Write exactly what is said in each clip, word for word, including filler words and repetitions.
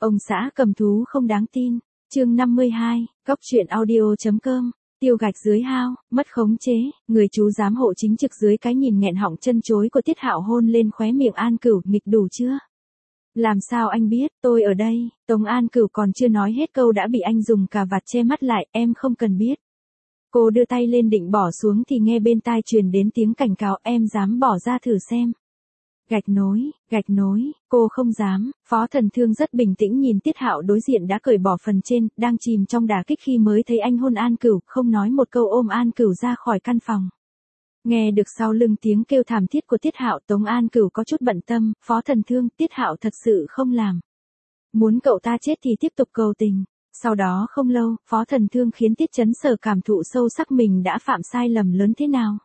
Ông xã cầm thú không đáng tin. Chương năm mươi hai, Cóc truyện audio.com. Tiêu gạch dưới hao, mất khống chế, người chú giám hộ chính trực dưới cái nhìn nghẹn họng chân chối của Tiết Hạo hôn lên khóe miệng An Cửu, nghịch đủ chưa? Làm sao anh biết, tôi ở đây. Tống An Cửu còn chưa nói hết câu đã bị anh dùng cà vạt che mắt lại, em không cần biết. Cô đưa tay lên định bỏ xuống thì nghe bên tai truyền đến tiếng cảnh cáo, em dám bỏ ra thử xem. Gạch nối, gạch nối, cô không dám. Phó Thần Thương rất bình tĩnh nhìn Tiết Hạo đối diện đã cởi bỏ phần trên, đang chìm trong đả kích khi mới thấy anh hôn An Cửu, không nói một câu ôm An Cửu ra khỏi căn phòng. Nghe được sau lưng tiếng kêu thảm thiết của Tiết Hạo, Tống An Cửu có chút bận tâm, Phó Thần Thương, Tiết Hạo thật sự không làm. Muốn cậu ta chết thì tiếp tục cầu tình. Sau đó không lâu, Phó Thần Thương khiến Tiết Chấn Sở cảm thụ sâu sắc mình đã phạm sai lầm lớn thế nào.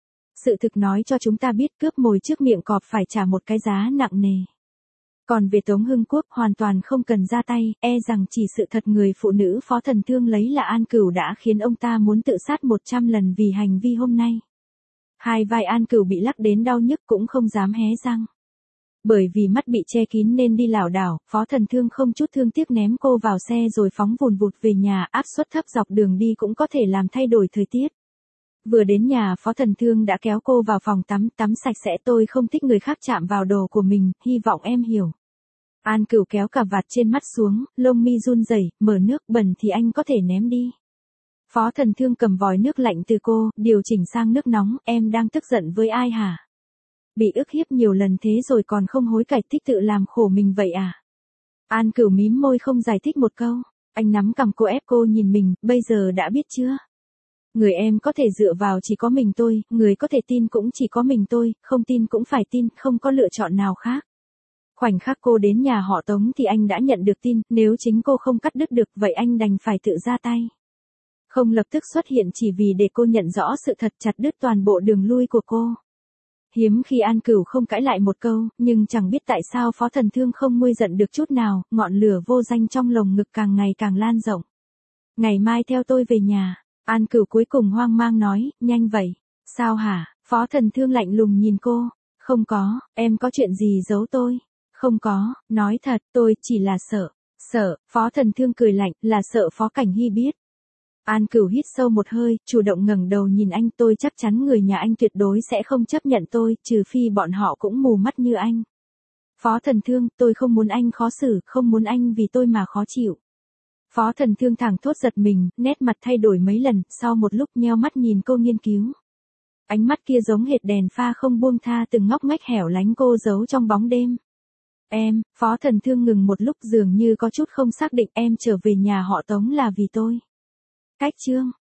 Sự thực nói cho chúng ta biết cướp mồi trước miệng cọp phải trả một cái giá nặng nề. Còn về Tống Hưng Quốc hoàn toàn không cần ra tay, e rằng chỉ sự thật người phụ nữ Phó Thần Thương lấy là An Cửu đã khiến ông ta muốn tự sát một trăm lần vì hành vi hôm nay. Hai vai An Cửu bị lắc đến đau nhức cũng không dám hé răng. Bởi vì mắt bị che kín nên đi lảo đảo, Phó Thần Thương không chút thương tiếc ném cô vào xe rồi phóng vùn vụt về nhà, áp suất thấp dọc đường đi cũng có thể làm thay đổi thời tiết. Vừa đến nhà, Phó Thần Thương đã kéo cô vào phòng tắm, tắm sạch sẽ, tôi không thích người khác chạm vào đồ của mình, hy vọng em hiểu. An Cửu kéo cà vạt trên mắt xuống, lông mi run rẩy, mở nước bẩn thì anh có thể ném đi. Phó Thần Thương cầm vòi nước lạnh từ cô, điều chỉnh sang nước nóng, em đang tức giận với ai hả? Bị ức hiếp nhiều lần thế rồi còn không hối cải, thích tự làm khổ mình vậy à? An Cửu mím môi không giải thích một câu, anh nắm cằm cô ép cô nhìn mình, bây giờ đã biết chưa? Người em có thể dựa vào chỉ có mình tôi, người có thể tin cũng chỉ có mình tôi, không tin cũng phải tin, không có lựa chọn nào khác. Khoảnh khắc cô đến nhà họ Tống thì anh đã nhận được tin, nếu chính cô không cắt đứt được vậy anh đành phải tự ra tay. Không lập tức xuất hiện chỉ vì để cô nhận rõ sự thật, chặt đứt toàn bộ đường lui của cô. Hiếm khi An Cửu không cãi lại một câu, nhưng chẳng biết tại sao Phó Thần Thương không nguôi giận được chút nào, ngọn lửa vô danh trong lồng ngực càng ngày càng lan rộng. Ngày mai theo tôi về nhà. An Cửu cuối cùng hoang mang nói, nhanh vậy. Sao hả? Phó Thần Thương lạnh lùng nhìn cô. Không có, em có chuyện gì giấu tôi? Không có, nói thật, tôi chỉ là sợ. Sợ, Phó Thần Thương cười lạnh, là sợ Phó Cảnh Hy biết. An Cửu hít sâu một hơi, chủ động ngẩng đầu nhìn anh, tôi chắc chắn người nhà anh tuyệt đối sẽ không chấp nhận tôi, trừ phi bọn họ cũng mù mắt như anh. Phó Thần Thương, tôi không muốn anh khó xử, không muốn anh vì tôi mà khó chịu. Phó Thần Thương thẳng thốt giật mình, nét mặt thay đổi mấy lần, sau một lúc nheo mắt nhìn cô nghiên cứu. Ánh mắt kia giống hệt đèn pha không buông tha từng ngóc ngách hẻo lánh cô giấu trong bóng đêm. Em, Phó Thần Thương ngừng một lúc dường như có chút không xác định, em trở về nhà họ Tống là vì tôi. Cách chương.